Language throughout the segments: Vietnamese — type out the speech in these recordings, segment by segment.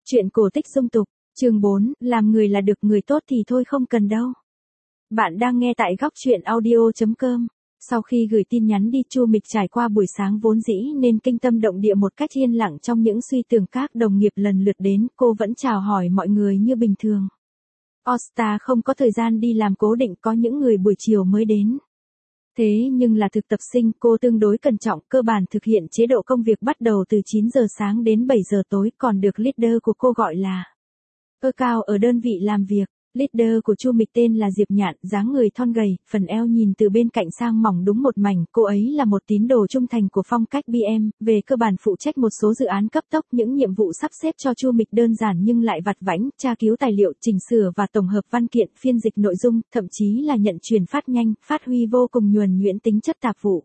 Chuyện cổ tích dung tục, chương 4, làm người là được, người tốt thì thôi không cần đâu. Bạn đang nghe tại góc chuyện audio.com. Sau khi gửi tin nhắn đi, Chu Mịch trải qua buổi sáng vốn dĩ nên kinh tâm động địa một cách yên lặng trong những suy tưởng. Các đồng nghiệp lần lượt đến, cô vẫn chào hỏi mọi người như bình thường. Osta không có thời gian đi làm cố định, có những người buổi chiều mới đến. Thế nhưng là thực tập sinh, cô tương đối cẩn trọng, cơ bản thực hiện chế độ công việc bắt đầu từ 9 giờ sáng đến 7 giờ tối, còn được leader của cô gọi là cao ở đơn vị làm việc. Leader của Chu Mịch tên là Diệp Nhạn, dáng người thon gầy, phần eo nhìn từ bên cạnh sang mỏng đúng một mảnh. Cô ấy là một tín đồ trung thành của phong cách BM, về cơ bản phụ trách một số dự án cấp tốc. Những nhiệm vụ sắp xếp cho Chu Mịch đơn giản nhưng lại vặt vãnh, tra cứu tài liệu, chỉnh sửa và tổng hợp văn kiện, phiên dịch nội dung, thậm chí là nhận truyền phát nhanh, phát huy vô cùng nhuần nhuyễn tính chất tạp vụ.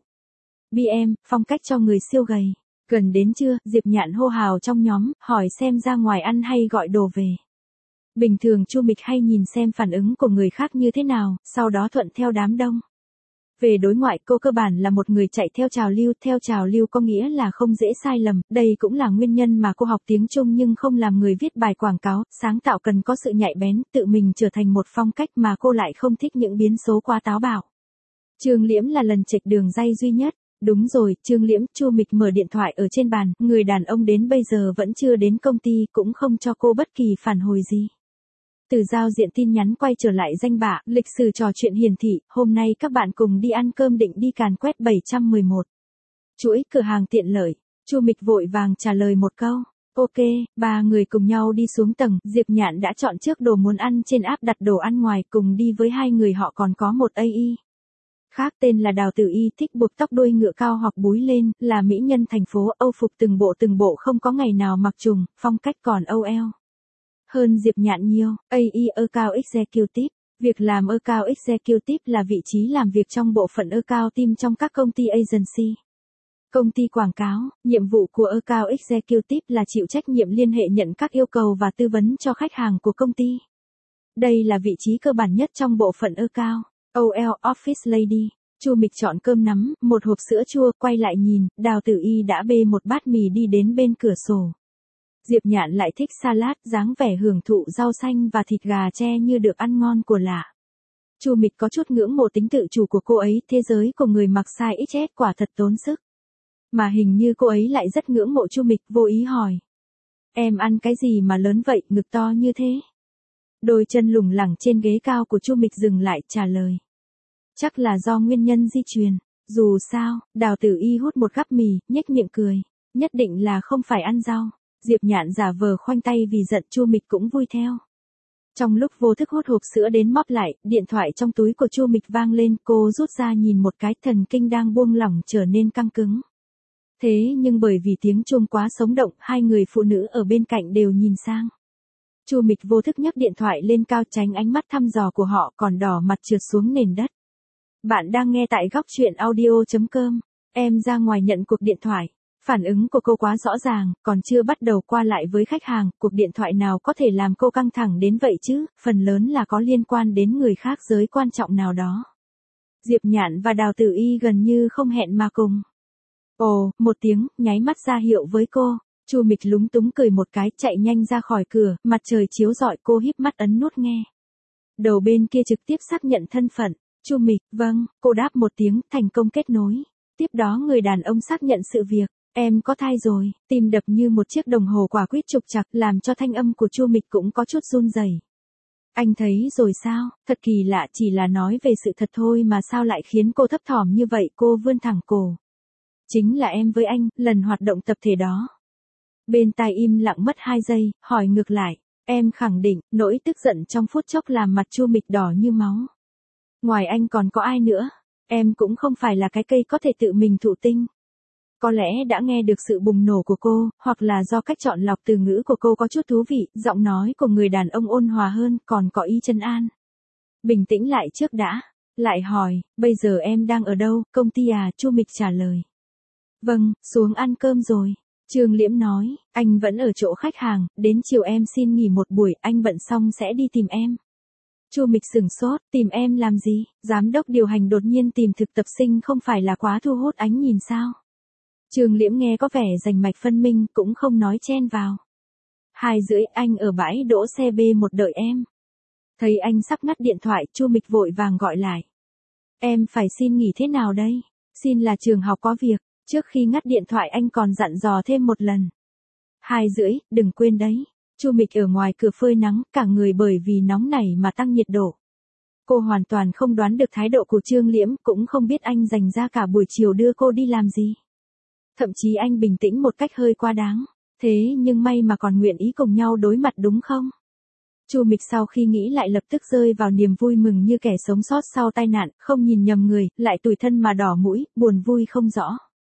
BM, phong cách cho người siêu gầy. Gần đến trưa, Diệp Nhạn hô hào trong nhóm, hỏi xem ra ngoài ăn hay gọi đồ về. Bình thường Chu Mịch hay nhìn xem phản ứng của người khác như thế nào, sau đó thuận theo đám đông. Về đối ngoại, cô cơ bản là một người chạy theo trào lưu có nghĩa là không dễ sai lầm, đây cũng là nguyên nhân mà cô học tiếng Trung nhưng không làm người viết bài quảng cáo, sáng tạo cần có sự nhạy bén, tự mình trở thành một phong cách mà cô lại không thích những biến số quá táo bạo. Trương Liễm là lần chệch đường ray duy nhất. Đúng rồi, Trương Liễm. Chu Mịch mở điện thoại ở trên bàn, người đàn ông đến bây giờ vẫn chưa đến công ty, cũng không cho cô bất kỳ phản hồi gì. Từ giao diện tin nhắn quay trở lại danh bạ, lịch sử trò chuyện hiển thị, hôm nay các bạn cùng đi ăn cơm, định đi Càn Quét 711. Chuỗi cửa hàng tiện lợi. Chu Mịch vội vàng trả lời một câu. Ok, ba người cùng nhau đi xuống tầng, Diệp Nhạn đã chọn trước đồ muốn ăn trên app, đặt đồ ăn ngoài, cùng đi với hai người họ còn có một AI khác tên là Đào Tử Y, thích buộc tóc đuôi ngựa cao hoặc búi lên, là mỹ nhân thành phố, Âu phục từng bộ không có ngày nào mặc trùng, phong cách còn OL hơn Diệp Nhạn nhiều. AI Account Executive. Việc làm Account Executive là vị trí làm việc trong bộ phận Account Team trong các công ty agency. Công ty quảng cáo, nhiệm vụ của Account Executive là chịu trách nhiệm liên hệ nhận các yêu cầu và tư vấn cho khách hàng của công ty. Đây là vị trí cơ bản nhất trong bộ phận Account. OL Office Lady. Chu Mịch chọn cơm nắm, một hộp sữa chua, quay lại nhìn, Đào Tử Y đã bê một bát mì đi đến bên cửa sổ. Diệp Nhạn lại thích salad, dáng vẻ hưởng thụ rau xanh và thịt gà tre như được ăn ngon của lạ. Chu Mịch có chút ngưỡng mộ tính tự chủ của cô ấy, thế giới của người mặc size XS quả thật tốn sức. Mà hình như cô ấy lại rất ngưỡng mộ Chu Mịch, vô ý hỏi. Em ăn cái gì mà lớn vậy, ngực to như thế? Đôi chân lủng lẳng trên ghế cao của Chu Mịch dừng lại, trả lời. Chắc là do nguyên nhân di truyền. Dù sao, Đào Tử Y hút một gắp mì, nhếch miệng cười. Nhất định là không phải ăn rau. Diệp Nhạn giả vờ khoanh tay vì giận, Chu Mịch cũng vui theo. Trong lúc vô thức hút hộp sữa đến móp lại, điện thoại trong túi của Chu Mịch vang lên, cô rút ra nhìn một cái, thần kinh đang buông lỏng trở nên căng cứng. Thế nhưng bởi vì tiếng chuông quá sống động, hai người phụ nữ ở bên cạnh đều nhìn sang. Chu Mịch vô thức nhấc điện thoại lên cao, tránh ánh mắt thăm dò của họ, còn đỏ mặt trượt xuống nền đất. Bạn đang nghe tại góc chuyện audio.com. Em ra ngoài nhận cuộc điện thoại. Phản ứng của cô quá rõ ràng, còn chưa bắt đầu qua lại với khách hàng, cuộc điện thoại nào có thể làm cô căng thẳng đến vậy chứ, phần lớn là có liên quan đến người khác giới quan trọng nào đó. Diệp Nhạn và Đào Tử Y gần như không hẹn mà cùng. Ồ, một tiếng, nháy mắt ra hiệu với cô. Chu Mịch lúng túng cười một cái, chạy nhanh ra khỏi cửa, mặt trời chiếu rọi, cô híp mắt ấn nút nghe. Đầu bên kia trực tiếp xác nhận thân phận. Chu Mịch, vâng, cô đáp một tiếng, thành công kết nối. Tiếp đó người đàn ông xác nhận sự việc. Em có thai rồi, tim đập như một chiếc đồng hồ quả quýt trục trặc, làm cho thanh âm của Chu Mịch cũng có chút run rẩy. Anh thấy rồi sao, thật kỳ lạ, chỉ là nói về sự thật thôi mà sao lại khiến cô thấp thỏm như vậy, cô vươn thẳng cổ. Chính là em với anh, lần hoạt động tập thể đó. Bên tai im lặng mất 2 giây, hỏi ngược lại. Em khẳng định, nỗi tức giận trong phút chốc làm mặt Chu Mịch đỏ như máu. Ngoài anh còn có ai nữa? Em cũng không phải là cái cây có thể tự mình thụ tinh. Có lẽ đã nghe được sự bùng nổ của cô, hoặc là do cách chọn lọc từ ngữ của cô có chút thú vị, giọng nói của người đàn ông ôn hòa hơn, còn có ý trấn an. Bình tĩnh lại trước đã. Lại hỏi, bây giờ em đang ở đâu, công ty à? Chu Mịch trả lời. Vâng, xuống ăn cơm rồi. Trương Liễm nói, anh vẫn ở chỗ khách hàng, đến chiều em xin nghỉ một buổi, anh bận xong sẽ đi tìm em. Chu Mịch sửng sốt, tìm em làm gì? Giám đốc điều hành đột nhiên tìm thực tập sinh không phải là quá thu hút ánh nhìn sao? Trương Liễm nghe có vẻ rành mạch phân minh, cũng không nói chen vào. 2:30 anh ở bãi đỗ xe B1 đợi em. Thấy anh sắp ngắt điện thoại, Chu Mịch vội vàng gọi lại. Em phải xin nghỉ thế nào đây? Xin là trường học có việc, trước khi ngắt điện thoại anh còn dặn dò thêm một lần. 2:30, đừng quên đấy. Chu Mịch ở ngoài cửa phơi nắng, cả người bởi vì nóng nảy mà tăng nhiệt độ. Cô hoàn toàn không đoán được thái độ của Trương Liễm, cũng không biết anh dành ra cả buổi chiều đưa cô đi làm gì. Thậm chí anh bình tĩnh một cách hơi quá đáng. Thế nhưng may mà còn nguyện ý cùng nhau đối mặt đúng không? Chu Mịch sau khi nghĩ lại lập tức rơi vào niềm vui mừng như kẻ sống sót sau tai nạn, không nhìn nhầm người, lại tủi thân mà đỏ mũi, buồn vui không rõ.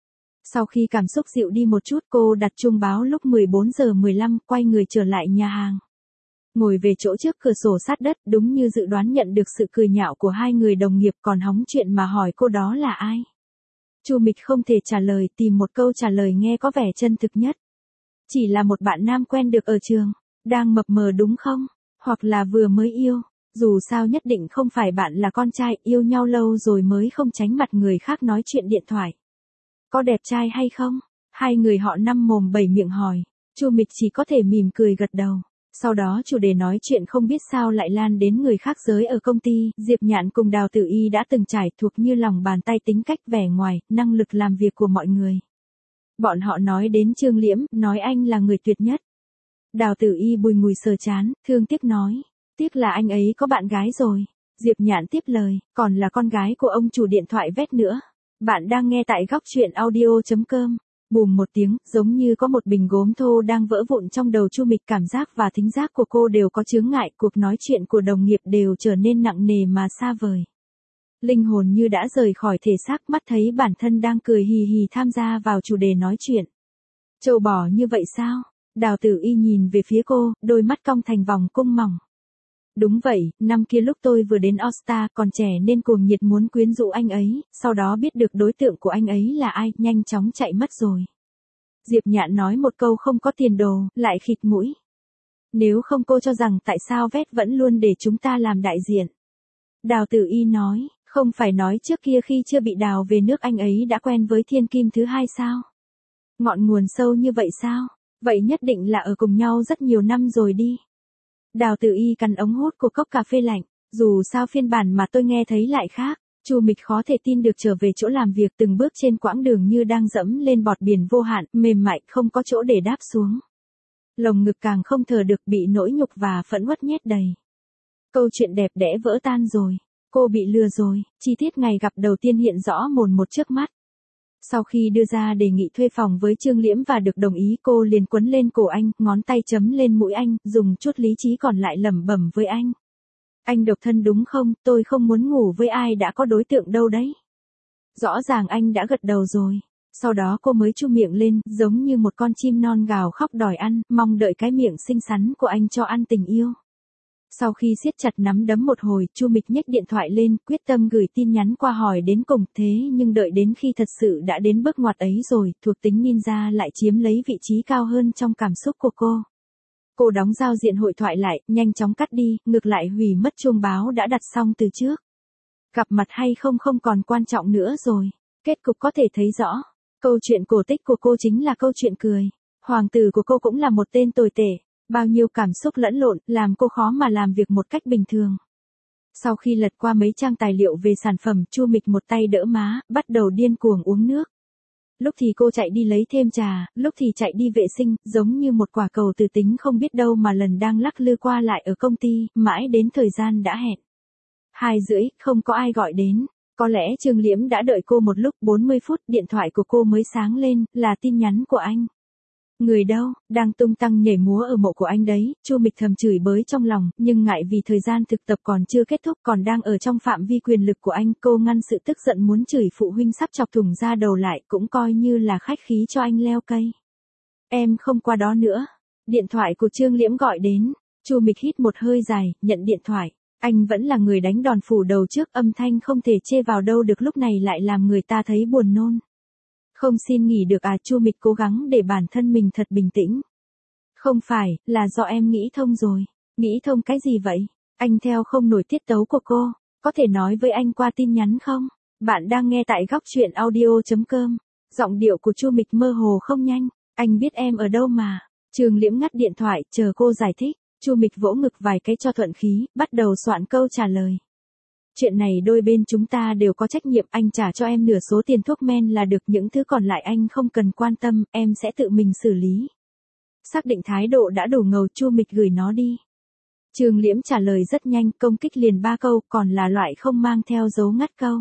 Sau khi cảm xúc dịu đi một chút, cô đặt chuông báo lúc 14:15, quay người trở lại nhà hàng. Ngồi về chỗ trước cửa sổ sát đất, đúng như dự đoán nhận được sự cười nhạo của hai người đồng nghiệp, còn hóng chuyện mà hỏi cô đó là ai. Chu Mịch không thể trả lời, tìm một câu trả lời nghe có vẻ chân thực nhất. Chỉ là một bạn nam quen được ở trường, đang mập mờ đúng không? Hoặc là vừa mới yêu, dù sao nhất định không phải bạn là con trai, yêu nhau lâu rồi mới không tránh mặt người khác nói chuyện điện thoại. Có đẹp trai hay không? Hai người họ năm mồm bảy miệng hỏi, Chu Mịch chỉ có thể mỉm cười gật đầu. Sau đó chủ đề nói chuyện không biết sao lại lan đến người khác giới ở công ty, Diệp Nhạn cùng Đào Tử Y đã từng trải thuộc như lòng bàn tay tính cách vẻ ngoài, năng lực làm việc của mọi người. Bọn họ nói đến Trương Liễm, nói anh là người tuyệt nhất. Đào Tử Y bùi ngùi sờ chán, thương tiếc nói, tiếc là anh ấy có bạn gái rồi. Diệp Nhạn tiếp lời, còn là con gái của ông chủ điện thoại vét nữa. Bạn đang nghe tại góc truyện audio.com. Bùm một tiếng, giống như có một bình gốm thô đang vỡ vụn trong đầu Chu Mịch, cảm giác và thính giác của cô đều có chướng ngại, cuộc nói chuyện của đồng nghiệp đều trở nên nặng nề mà xa vời. Linh hồn như đã rời khỏi thể xác, mắt thấy bản thân đang cười hì hì tham gia vào chủ đề nói chuyện. Trâu bò như vậy sao? Đào Tử Y nhìn về phía cô, đôi mắt cong thành vòng cung mỏng. Đúng vậy, năm kia lúc tôi vừa đến All-Star, còn trẻ nên cuồng nhiệt muốn quyến rũ anh ấy, sau đó biết được đối tượng của anh ấy là ai, nhanh chóng chạy mất rồi. Diệp Nhạn nói một câu không có tiền đồ, lại khịt mũi. Nếu không cô cho rằng tại sao Vét vẫn luôn để chúng ta làm đại diện. Đào Tử Y nói, không phải nói trước kia khi chưa bị đào về nước anh ấy đã quen với thiên kim thứ hai sao? Ngọn nguồn sâu như vậy sao? Vậy nhất định là ở cùng nhau rất nhiều năm rồi đi. Đào Tử Y cắn ống hút của cốc cà phê lạnh, dù sao phiên bản mà tôi nghe thấy lại khác. Chu Mịch khó thể tin được trở về chỗ làm việc, từng bước trên quãng đường như đang dẫm lên bọt biển vô hạn, mềm mại không có chỗ để đáp xuống. Lồng ngực càng không thở được, bị nỗi nhục và phẫn uất nhét đầy. Câu chuyện đẹp đẽ vỡ tan rồi, cô bị lừa rồi, chi tiết ngày gặp đầu tiên hiện rõ mồn một trước mắt. Sau khi đưa ra đề nghị thuê phòng với Trương Liễm và được đồng ý, cô liền quấn lên cổ anh, ngón tay chấm lên mũi anh, dùng chút lý trí còn lại lẩm bẩm với anh. Anh độc thân đúng không, tôi không muốn ngủ với ai đã có đối tượng đâu đấy. Rõ ràng anh đã gật đầu rồi. Sau đó cô mới chu miệng lên, giống như một con chim non gào khóc đòi ăn, mong đợi cái miệng xinh xắn của anh cho ăn tình yêu. Sau khi siết chặt nắm đấm một hồi, Chu Mịch nhếch điện thoại lên, quyết tâm gửi tin nhắn qua hỏi đến cùng, thế nhưng đợi đến khi thật sự đã đến bước ngoặt ấy rồi, thuộc tính ninja lại chiếm lấy vị trí cao hơn trong cảm xúc của cô. Cô đóng giao diện hội thoại lại, nhanh chóng cắt đi, ngược lại hủy mất chuông báo đã đặt xong từ trước. Gặp mặt hay không không còn quan trọng nữa rồi, kết cục có thể thấy rõ. Câu chuyện cổ tích của cô chính là câu chuyện cười. Hoàng tử của cô cũng là một tên tồi tệ. Bao nhiêu cảm xúc lẫn lộn, làm cô khó mà làm việc một cách bình thường. Sau khi lật qua mấy trang tài liệu về sản phẩm, Chu Mịch một tay đỡ má, bắt đầu điên cuồng uống nước. Lúc thì cô chạy đi lấy thêm trà, lúc thì chạy đi vệ sinh, giống như một quả cầu từ tính không biết đâu mà lần đang lắc lư qua lại ở công ty, mãi đến thời gian đã hẹn. 2:30, không có ai gọi đến. Có lẽ Trương Liễm đã đợi cô một lúc 40 phút, điện thoại của cô mới sáng lên, là tin nhắn của anh. Người đâu, đang tung tăng nhảy múa ở mộ của anh đấy, Chu Mịch thầm chửi bới trong lòng, nhưng ngại vì thời gian thực tập còn chưa kết thúc, còn đang ở trong phạm vi quyền lực của anh, cô ngăn sự tức giận muốn chửi phụ huynh sắp chọc thủng ra đầu lại, cũng coi như là khách khí cho anh leo cây. Em không qua đó nữa. Điện thoại của Trương Liễm gọi đến, Chu Mịch hít một hơi dài, nhận điện thoại. Anh vẫn là người đánh đòn phủ đầu trước, âm thanh không thể chê vào đâu được, lúc này lại làm người ta thấy buồn nôn. Không xin nghỉ được à? Chu Mịch cố gắng để bản thân mình thật bình tĩnh. Không phải, là do em nghĩ thông rồi. Nghĩ thông cái gì vậy? Anh theo không nổi tiết tấu của cô. Có thể nói với anh qua tin nhắn không? Bạn đang nghe tại góc truyện audio.com. Giọng điệu của Chu Mịch mơ hồ không nhanh. Anh biết em ở đâu mà. Trương Liễm ngắt điện thoại, chờ cô giải thích. Chu Mịch vỗ ngực vài cái cho thuận khí, bắt đầu soạn câu trả lời. Chuyện này đôi bên chúng ta đều có trách nhiệm, anh trả cho em nửa số tiền thuốc men là được, những thứ còn lại anh không cần quan tâm, em sẽ tự mình xử lý. Xác định thái độ đã đủ ngầu, Chu Mịch gửi nó đi. Trương Liễm trả lời rất nhanh, công kích liền 3 câu, còn là loại không mang theo dấu ngắt câu.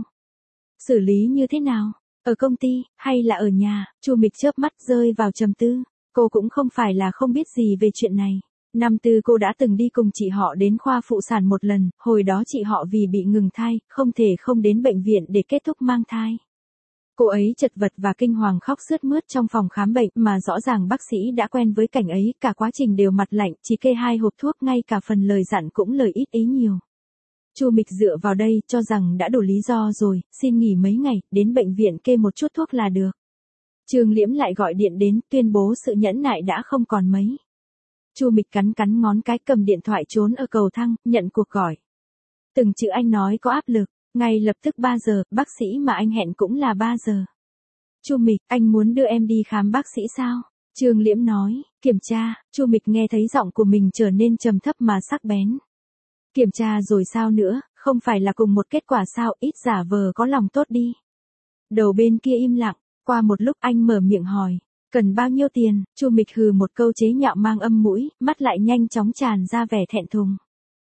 Xử lý như thế nào? Ở công ty, hay là ở nhà? Chu Mịch chớp mắt rơi vào trầm tư. Cô cũng không phải là không biết gì về chuyện này. Năm tư cô đã từng đi cùng chị họ đến khoa phụ sản một lần, hồi đó chị họ vì bị ngừng thai, không thể không đến bệnh viện để kết thúc mang thai. Cô ấy chật vật và kinh hoàng khóc sướt mướt trong phòng khám bệnh, mà rõ ràng bác sĩ đã quen với cảnh ấy, cả quá trình đều mặt lạnh, chỉ kê 2 hộp thuốc, ngay cả phần lời dặn cũng lời ít ý nhiều. Chu Mịch dựa vào đây, cho rằng đã đủ lý do rồi, xin nghỉ mấy ngày, đến bệnh viện kê một chút thuốc là được. Trương Liễm lại gọi điện đến, tuyên bố sự nhẫn nại đã không còn mấy. Chu Mịch cắn cắn ngón cái, cầm điện thoại trốn ở cầu thang, nhận cuộc gọi. Từng chữ anh nói có áp lực, ngay lập tức 3 giờ, bác sĩ mà anh hẹn cũng là 3 giờ. Chu Mịch, anh muốn đưa em đi khám bác sĩ sao? Trương Liễm nói, kiểm tra. Chu Mịch nghe thấy giọng của mình trở nên trầm thấp mà sắc bén. Kiểm tra rồi sao nữa, không phải là cùng một kết quả sao, ít giả vờ có lòng tốt đi. Đầu bên kia im lặng, qua một lúc anh mở miệng hỏi, cần bao nhiêu tiền? Chu Mịch hừ một câu chế nhạo mang âm mũi, mắt lại nhanh chóng tràn ra vẻ thẹn thùng.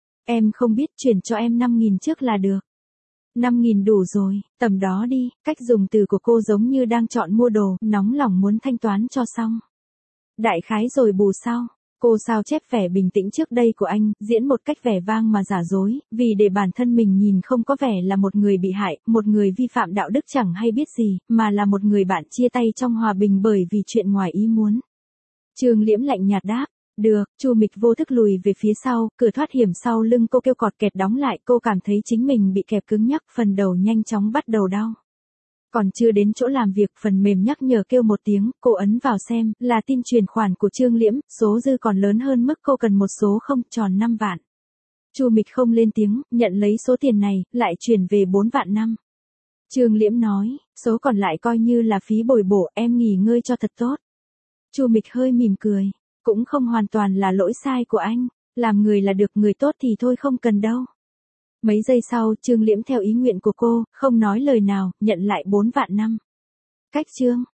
Em không biết, chuyển cho em 5.000 trước là được. 5.000 đủ rồi, tầm đó đi. Cách dùng từ của cô giống như đang chọn mua đồ, nóng lòng muốn thanh toán cho xong. Đại khái rồi bù sau. Cô sao chép vẻ bình tĩnh trước đây của anh, diễn một cách vẻ vang mà giả dối, vì để bản thân mình nhìn không có vẻ là một người bị hại, một người vi phạm đạo đức chẳng hay biết gì, mà là một người bạn chia tay trong hòa bình bởi vì chuyện ngoài ý muốn. Trương Liễm lạnh nhạt đáp, được. Chu Mịch vô thức lùi về phía sau, cửa thoát hiểm sau lưng cô kêu cọt kẹt đóng lại, cô cảm thấy chính mình bị kẹp cứng nhắc, phần đầu nhanh chóng bắt đầu đau. Còn chưa đến chỗ làm việc, phần mềm nhắc nhở kêu một tiếng, cô ấn vào xem, là tin chuyển khoản của Trương Liễm, số dư còn lớn hơn mức cô cần, một số không, tròn 5 vạn. Chu Mịch không lên tiếng, nhận lấy số tiền này, lại chuyển về 4 vạn 5. Trương Liễm nói, số còn lại coi như là phí bồi bổ, em nghỉ ngơi cho thật tốt. Chu Mịch hơi mỉm cười, cũng không hoàn toàn là lỗi sai của anh, làm người là được, người tốt thì thôi không cần đâu. Mấy giây sau, Trương Liễm theo ý nguyện của cô, không nói lời nào, nhận lại 4 vạn 5. Cách Trương